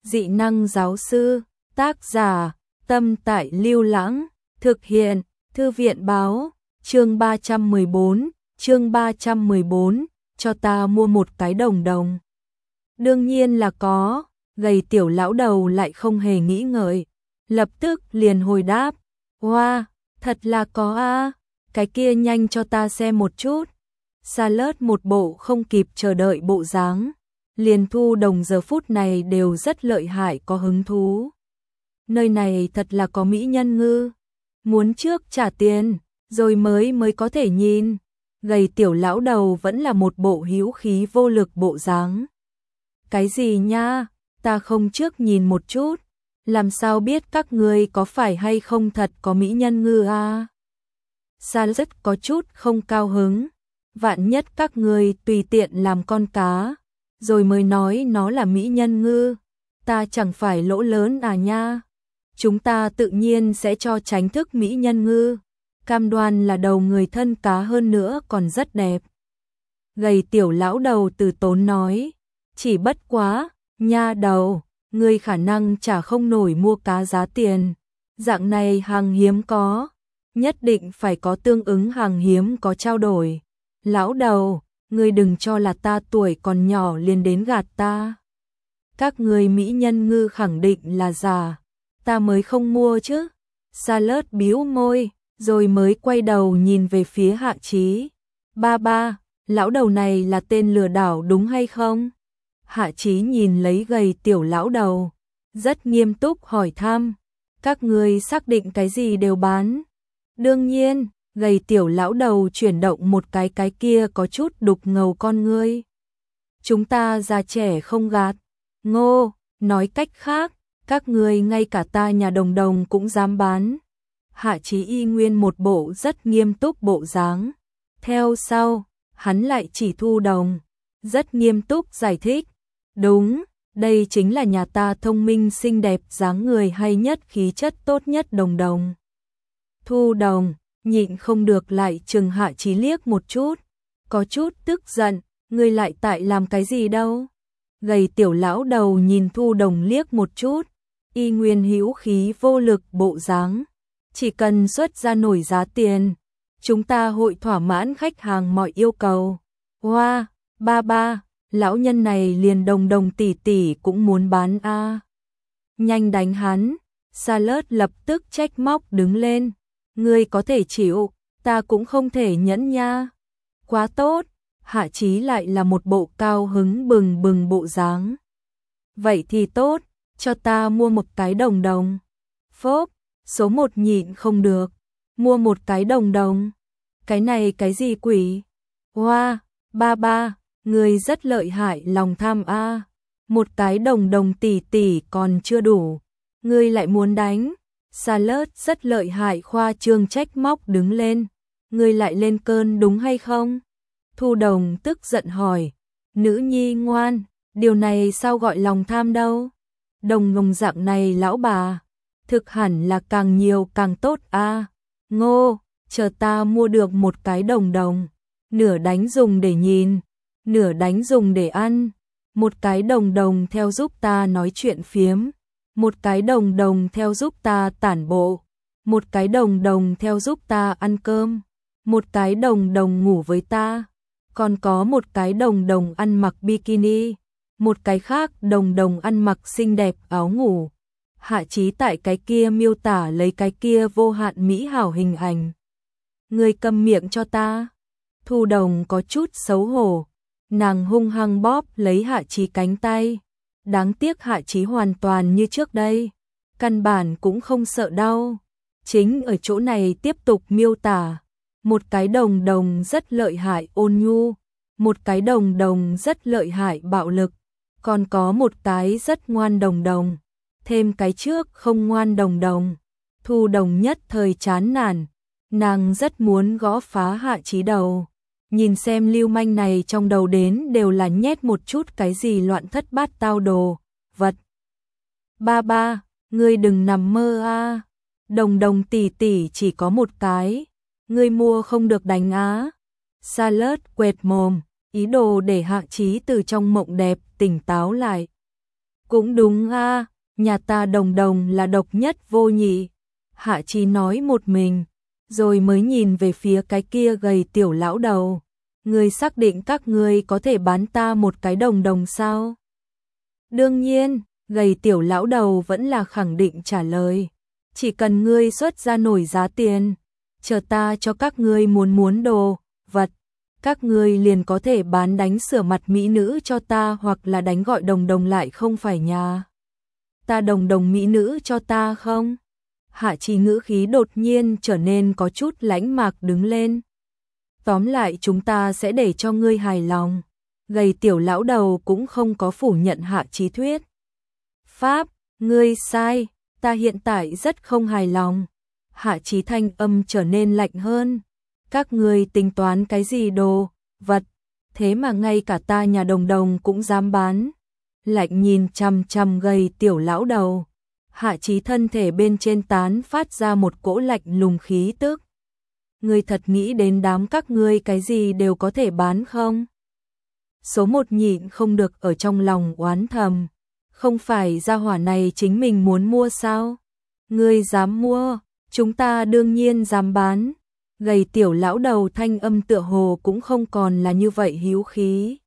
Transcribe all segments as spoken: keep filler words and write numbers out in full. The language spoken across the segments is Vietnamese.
dị năng giáo sư, tác giả, Tâm Tại Lưu Lãng, thực hiện, Thư viện báo, chương ba trăm mười bốn, chương ba trăm mười bốn, cho ta mua một cái đồng đồng. Đương nhiên là có, gầy tiểu lão đầu lại không hề nghĩ ngợi, lập tức liền hồi đáp, wow, thật là có a, cái kia nhanh cho ta xem một chút. Salad một bộ không kịp chờ đợi bộ dáng, liền Thu Đồng giờ phút này đều rất lợi hại có hứng thú. Nơi này thật là có mỹ nhân ngư, muốn trước trả tiền, rồi mới mới có thể nhìn. Gầy tiểu lão đầu vẫn là một bộ hữu khí vô lực bộ dáng. Cái gì nha, ta không trước nhìn một chút, làm sao biết các ngươi có phải hay không thật có mỹ nhân ngư a? Sa rất có chút không cao hứng, vạn nhất các ngươi tùy tiện làm con cá, rồi mới nói nó là mỹ nhân ngư, ta chẳng phải lỗ lớn à nha. Chúng ta tự nhiên sẽ cho tránh thức mỹ nhân ngư, cam đoan là đầu người thân cá hơn nữa còn rất đẹp. Gầy tiểu lão đầu từ tốn nói, chỉ bất quá, nha đầu, ngươi khả năng trả không nổi mua cá giá tiền, dạng này hàng hiếm có, nhất định phải có tương ứng hàng hiếm có trao đổi. Lão đầu, ngươi đừng cho là ta tuổi còn nhỏ liền đến gạt ta. Các ngươi mỹ nhân ngư khẳng định là giả, ta mới không mua chứ. Salad bĩu môi, rồi mới quay đầu nhìn về phía Hạ Chí. Ba ba, lão đầu này là tên lừa đảo đúng hay không? Hạ Chí nhìn lấy gầy tiểu lão đầu, rất nghiêm túc hỏi thăm, các ngươi xác định cái gì đều bán? Đương nhiên, gầy tiểu lão đầu chuyển động một cái cái kia có chút đục ngầu con ngươi. Chúng ta già trẻ không gạt. Ngô, nói cách khác, các ngươi ngay cả ta nhà đồng đồng cũng dám bán. Hạ Chí y nguyên một bộ rất nghiêm túc bộ dáng. Theo sau, hắn lại chỉ Thu Đồng, rất nghiêm túc giải thích. Đúng, đây chính là nhà ta thông minh xinh đẹp dáng người hay nhất khí chất tốt nhất đồng đồng. Thu Đồng, nhịn không được lại chừng Hạ Chí liếc một chút, có chút tức giận, ngươi lại tại làm cái gì đâu. Gầy tiểu lão đầu nhìn Thu Đồng liếc một chút, y nguyên hữu khí vô lực bộ dáng. Chỉ cần xuất ra nổi giá tiền, chúng ta hội thỏa mãn khách hàng mọi yêu cầu. Hoa, wow, ba ba, lão nhân này liền đồng đồng tỷ tỷ cũng muốn bán a. À. Nhanh đánh hắn, Salad lập tức trách móc đứng lên. Ngươi có thể chịu, ta cũng không thể nhẫn nha. Quá tốt, Hạ Chí lại là một bộ cao hứng bừng bừng bộ dáng. Vậy thì tốt, cho ta mua một cái đồng đồng. Phốp, số một nhịn không được, mua một cái đồng đồng. Cái này cái gì quỷ? Hoa, wow, ba ba, ngươi rất lợi hại lòng tham a. À. Một cái đồng đồng tỷ tỷ còn chưa đủ, ngươi lại muốn đánh. Salad rất lợi hại khoa trương trách móc đứng lên. Ngươi lại lên cơn đúng hay không? Thu Đồng tức giận hỏi. Nữ nhi ngoan, điều này sao gọi lòng tham đâu? Đồng ngồng dạng này lão bà, thực hẳn là càng nhiều càng tốt a. À. Ngô, chờ ta mua được một cái đồng đồng, nửa đánh dùng để nhìn, nửa đánh dùng để ăn. Một cái đồng đồng theo giúp ta nói chuyện phiếm, một cái đồng đồng theo giúp ta tản bộ, một cái đồng đồng theo giúp ta ăn cơm, một cái đồng đồng ngủ với ta, còn có một cái đồng đồng ăn mặc bikini, một cái khác đồng đồng ăn mặc xinh đẹp áo ngủ. Hạ Chí tại cái kia miêu tả lấy cái kia vô hạn mỹ hảo hình ảnh. Ngươi câm miệng cho ta. Thu Đồng có chút xấu hổ, nàng hung hăng bóp lấy Hạ Chí cánh tay. Đáng tiếc Hạ Chí hoàn toàn như trước đây, căn bản cũng không sợ đau. Chính ở chỗ này tiếp tục miêu tả, một cái đồng đồng rất lợi hại ôn nhu, một cái đồng đồng rất lợi hại bạo lực, còn có một cái rất ngoan đồng đồng, thêm cái trước không ngoan đồng đồng. Thu Đồng nhất thời chán nản, nàng rất muốn gõ phá Hạ Chí đầu. Nhìn xem lưu manh này trong đầu đến đều là nhét một chút cái gì loạn thất bát tao đồ, vật. Ba ba, ngươi đừng nằm mơ a. À. Đồng đồng tỷ tỷ chỉ có một cái, ngươi mua không được đánh á. Salad quệt mồm, ý đồ để Hạ Chí từ trong mộng đẹp tỉnh táo lại. Cũng đúng a, nhà ta Đồng Đồng là độc nhất vô nhị. Hạ Chí nói một mình, rồi mới nhìn về phía cái kia gầy tiểu lão đầu. Ngươi xác định các ngươi có thể bán ta một cái Đồng Đồng sao? Đương nhiên, gầy tiểu lão đầu vẫn là khẳng định trả lời. Chỉ cần ngươi xuất ra nổi giá tiền, chờ ta cho các ngươi muốn muốn đồ, vật, các ngươi liền có thể bán đánh sửa mặt mỹ nữ cho ta hoặc là đánh gọi Đồng Đồng lại không phải nhà. Ta Đồng Đồng mỹ nữ cho ta không? Hạ Chí ngữ khí đột nhiên trở nên có chút lãnh mạc đứng lên. Tóm lại chúng ta sẽ để cho ngươi hài lòng. Gầy tiểu lão đầu cũng không có phủ nhận Hạ Chí thuyết. Pháp, ngươi sai, ta hiện tại rất không hài lòng. Hạ Chí thanh âm trở nên lạnh hơn. Các ngươi tính toán cái gì đồ, vật, thế mà ngay cả ta nhà Đồng Đồng cũng dám bán. Lạnh nhìn chằm chằm gầy tiểu lão đầu. Hạ Chí thân thể bên trên tán phát ra một cỗ lạnh lùng khí tức. Ngươi thật nghĩ đến đám các ngươi cái gì đều có thể bán không? Số một nhịn không được ở trong lòng oán thầm. Không phải gia hỏa này chính mình muốn mua sao? Ngươi dám mua, chúng ta đương nhiên dám bán. Gầy tiểu lão đầu thanh âm tựa hồ cũng không còn là như vậy hiếu khí.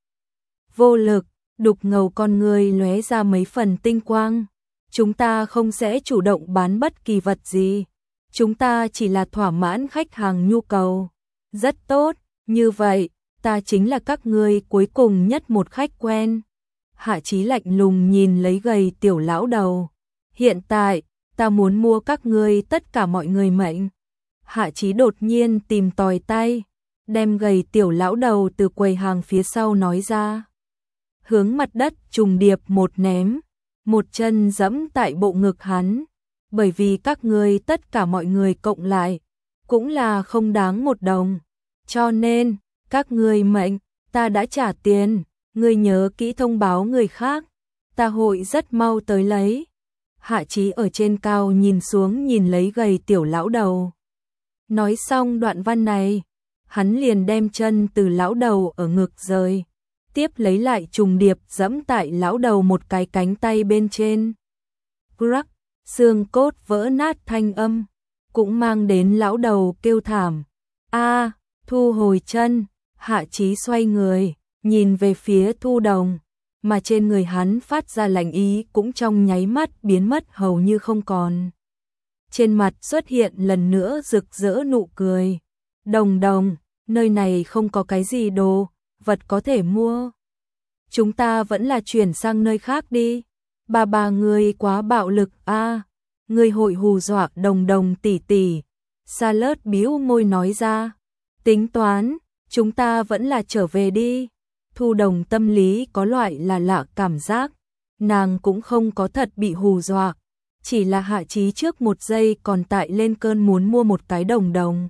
Vô lực, đục ngầu con người lóe ra mấy phần tinh quang. Chúng ta không sẽ chủ động bán bất kỳ vật gì. Chúng ta chỉ là thỏa mãn khách hàng nhu cầu. Rất tốt, như vậy, ta chính là các ngươi cuối cùng nhất một khách quen. Hạ Chí lạnh lùng nhìn lấy gầy tiểu lão đầu. Hiện tại, ta muốn mua các ngươi tất cả mọi người mệnh. Hạ Chí đột nhiên tìm tòi tay, đem gầy tiểu lão đầu từ quầy hàng phía sau nói ra. Hướng mặt đất trùng điệp một ném, một chân giẫm tại bộ ngực hắn. Bởi vì các ngươi tất cả mọi người cộng lại, cũng là không đáng một đồng. Cho nên, các ngươi mệnh, ta đã trả tiền, ngươi nhớ kỹ thông báo người khác, ta hội rất mau tới lấy. Hạ Chí ở trên cao nhìn xuống nhìn lấy gầy tiểu lão đầu. Nói xong đoạn văn này, hắn liền đem chân từ lão đầu ở ngực rời, tiếp lấy lại trùng điệp giẫm tại lão đầu một cái cánh tay bên trên. Crack, xương cốt vỡ nát thanh âm, cũng mang đến lão đầu kêu thảm. A, thu hồi chân, Hạ Chí xoay người, nhìn về phía Thu Đồng, mà trên người hắn phát ra lạnh ý cũng trong nháy mắt biến mất hầu như không còn. Trên mặt xuất hiện lần nữa rực rỡ nụ cười. Đồng Đồng, nơi này không có cái gì đồ, vật có thể mua. Chúng ta vẫn là chuyển sang nơi khác đi. Bà bà người quá bạo lực a, à, người hội hù dọa Đồng Đồng tỷ tỷ. Salad bĩu môi nói ra. Tính toán, chúng ta vẫn là trở về đi. Thu Đồng tâm lý có loại là lạ cảm giác. Nàng cũng không có thật bị hù dọa. Chỉ là Hạ Chí trước một giây còn tại lên cơn muốn mua một cái Đồng Đồng.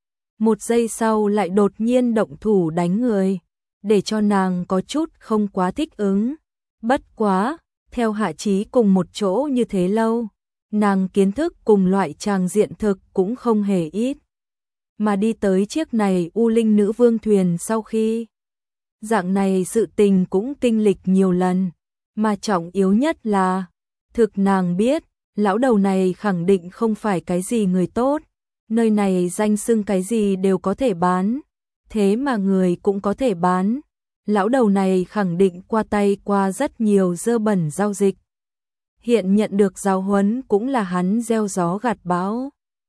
Một giây sau lại đột nhiên động thủ đánh người. Để cho nàng có chút không quá thích ứng. Bất quá, theo Hạ Chí cùng một chỗ như thế lâu, nàng kiến thức cùng loại tràng diện thực cũng không hề ít. Mà đi tới chiếc này U Linh Nữ Vương thuyền sau khi, dạng này sự tình cũng kinh lịch nhiều lần, mà trọng yếu nhất là, thực nàng biết, lão đầu này khẳng định không phải cái gì người tốt, nơi này danh xưng cái gì đều có thể bán, thế mà người cũng có thể bán. Lão đầu này khẳng định qua tay qua rất nhiều dơ bẩn giao dịch. Hiện nhận được giáo huấn cũng là hắn gieo gió gặt bão.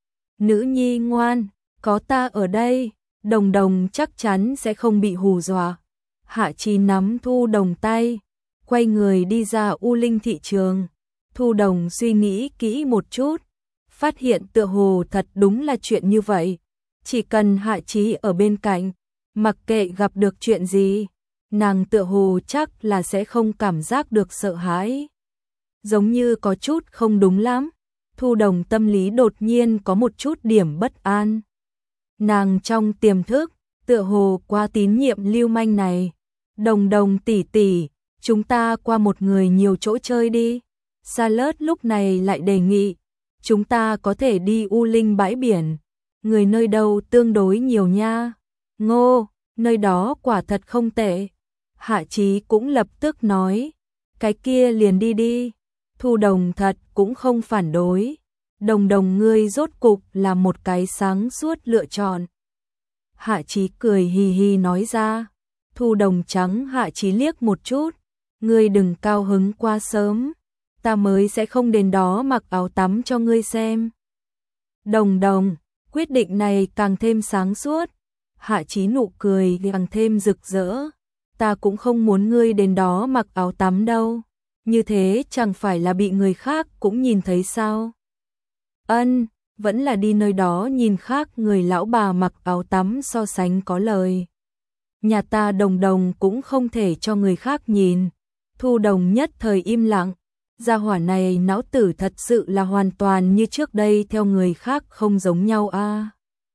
Nữ nhi ngoan, có ta ở đây, Đồng Đồng chắc chắn sẽ không bị hù dọa. Hạ Chí nắm Thu Đồng tay, quay người đi ra U Linh thị trường. Thu Đồng suy nghĩ kỹ một chút, phát hiện tựa hồ thật đúng là chuyện như vậy. Chỉ cần Hạ Chí ở bên cạnh, mặc kệ gặp được chuyện gì, nàng tựa hồ chắc là sẽ không cảm giác được sợ hãi. Giống như có chút không đúng lắm. Thu Đồng tâm lý đột nhiên có một chút điểm bất an. Nàng trong tiềm thức, tựa hồ qua tín nhiệm lưu manh này. Đồng Đồng tỷ tỷ, chúng ta qua một người nhiều chỗ chơi đi. Salad lúc này lại đề nghị, chúng ta có thể đi U Linh bãi biển. Người nơi đâu tương đối nhiều nha. Ngô, nơi đó quả thật không tệ. Hạ Chí cũng lập tức nói, cái kia liền đi đi. Thu Đồng thật cũng không phản đối. Đồng Đồng ngươi rốt cục là một cái sáng suốt lựa chọn. Hạ Chí cười hì hì nói ra. Thu Đồng trắng Hạ Chí liếc một chút. Ngươi đừng cao hứng quá sớm. Ta mới sẽ không đến đó mặc áo tắm cho ngươi xem. Đồng Đồng, quyết định này càng thêm sáng suốt. Hạ Chí nụ cười càng thêm rực rỡ. Ta cũng không muốn ngươi đến đó mặc áo tắm đâu. Như thế chẳng phải là bị người khác cũng nhìn thấy sao? Ân, vẫn là đi nơi đó nhìn khác người lão bà mặc áo tắm so sánh có lời. Nhà ta Đồng Đồng cũng không thể cho người khác nhìn. Thu Đồng nhất thời im lặng. Gia hỏa này não tử thật sự là hoàn toàn như trước đây theo người khác không giống nhau a. À.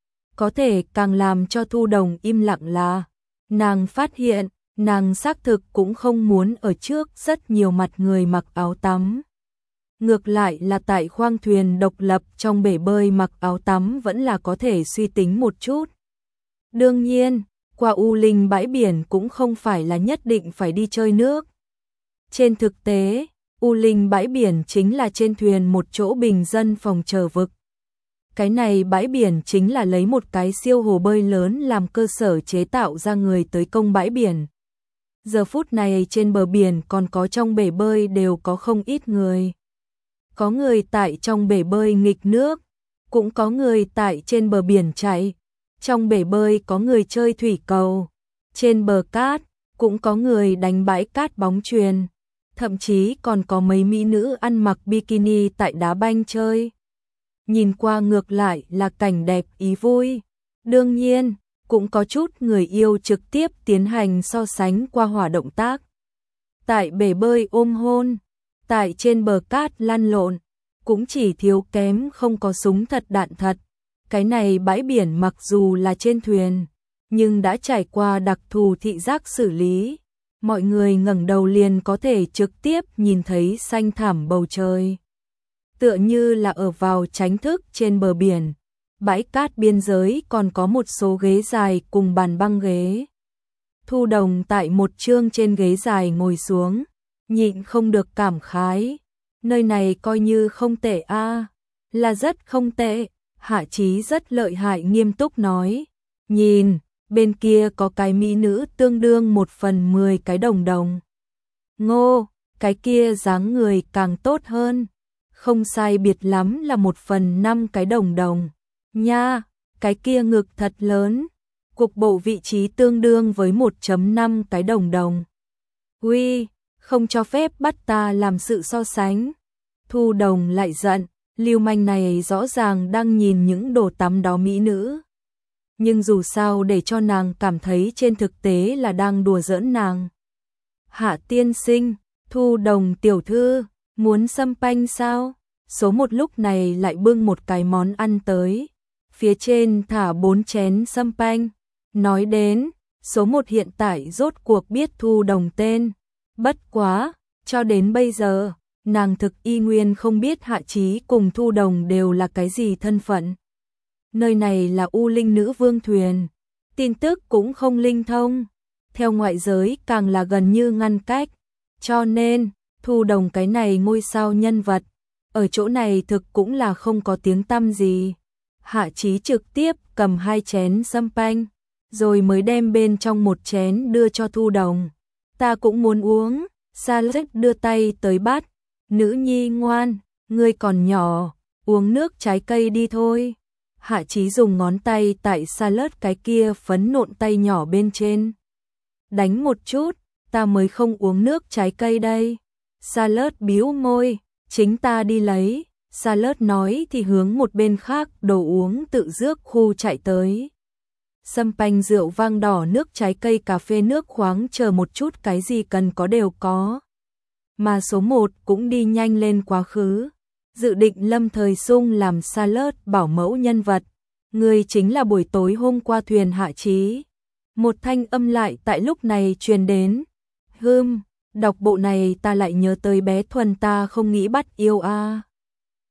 Có thể càng làm cho Thu Đồng im lặng là nàng phát hiện nàng xác thực cũng không muốn ở trước rất nhiều mặt người mặc áo tắm. Ngược lại là tại khoang thuyền độc lập trong bể bơi mặc áo tắm vẫn là có thể suy tính một chút. Đương nhiên, qua U Linh bãi biển cũng không phải là nhất định phải đi chơi nước. Trên thực tế, U Linh bãi biển chính là trên thuyền một chỗ bình dân phòng chờ vực. Cái này bãi biển chính là lấy một cái siêu hồ bơi lớn làm cơ sở chế tạo ra người tới công bãi biển. Giờ phút này trên bờ biển còn có trong bể bơi đều có không ít người. Có người tại trong bể bơi nghịch nước, cũng có người tại trên bờ biển chạy. Trong bể bơi có người chơi thủy cầu, trên bờ cát cũng có người đánh bãi cát bóng chuyền, thậm chí còn có mấy mỹ nữ ăn mặc bikini tại đá banh chơi. Nhìn qua ngược lại là cảnh đẹp ý vui. Đương nhiên, cũng có chút người yêu trực tiếp tiến hành so sánh qua hỏa động tác. Tại bể bơi ôm hôn, tại trên bờ cát lăn lộn, cũng chỉ thiếu kém không có súng thật đạn thật. Cái này bãi biển mặc dù là trên thuyền, nhưng đã trải qua đặc thù thị giác xử lý. Mọi người ngẩng đầu liền có thể trực tiếp nhìn thấy xanh thẳm bầu trời. Tựa như là ở vào chánh thức trên bờ biển. Bãi cát biên giới còn có một số ghế dài cùng bàn băng ghế. Thu Đồng tại một chương trên ghế dài ngồi xuống, nhịn không được cảm khái. Nơi này coi như không tệ a, à, là rất không tệ. Hạ Chí rất lợi hại nghiêm túc nói. Nhìn, bên kia có cái mỹ nữ tương đương một phần mười cái Đồng Đồng. Ngô, cái kia dáng người càng tốt hơn. Không sai biệt lắm là một phần năm cái Đồng Đồng. Nha, cái kia ngực thật lớn. Cục bộ vị trí tương đương với một phẩy năm cái Đồng Đồng. Uy, không cho phép bắt ta làm sự so sánh. Thu Đồng lại giận, lưu manh này rõ ràng đang nhìn những đồ tắm đó mỹ nữ. Nhưng dù sao để cho nàng cảm thấy trên thực tế là đang đùa giỡn nàng. Hạ tiên sinh, Thu Đồng tiểu thư, muốn sâm panh sao? Số một lúc này lại bưng một cái món ăn tới. Phía trên thả bốn chén sâm panh. Nói đến, số một hiện tại rốt cuộc biết Thu Đồng tên. Bất quá, cho đến bây giờ, nàng thực y nguyên không biết Hạ Chí cùng Thu Đồng đều là cái gì thân phận. Nơi này là U Linh nữ vương thuyền, tin tức cũng không linh thông, theo ngoại giới càng là gần như ngăn cách, cho nên Thu Đồng cái này ngôi sao nhân vật, ở chỗ này thực cũng là không có tiếng tăm gì. Hạ Chí trực tiếp cầm hai chén sâm panh, rồi mới đem bên trong một chén đưa cho Thu Đồng. Ta cũng muốn uống. Salad đưa tay tới bát. Nữ nhi ngoan, ngươi còn nhỏ, uống nước trái cây đi thôi. Hạ Chí dùng ngón tay tại salad cái kia phấn nộn tay nhỏ bên trên. Đánh một chút, ta mới không uống nước trái cây đây. Salad bĩu môi, chính ta đi lấy. Salad nói thì hướng một bên khác đồ uống tự rước khu chạy tới. Sâm panh rượu vang đỏ nước trái cây cà phê nước khoáng chờ một chút cái gì cần có đều có. Mà số một cũng đi nhanh lên quá khứ. Dự định lâm thời sung làm salad bảo mẫu nhân vật. Người chính là buổi tối hôm qua thuyền Hạ Chí. Một thanh âm lại tại lúc này truyền đến. Hừm, đọc bộ này ta lại nhớ tới bé Thuần ta không nghĩ bắt yêu a.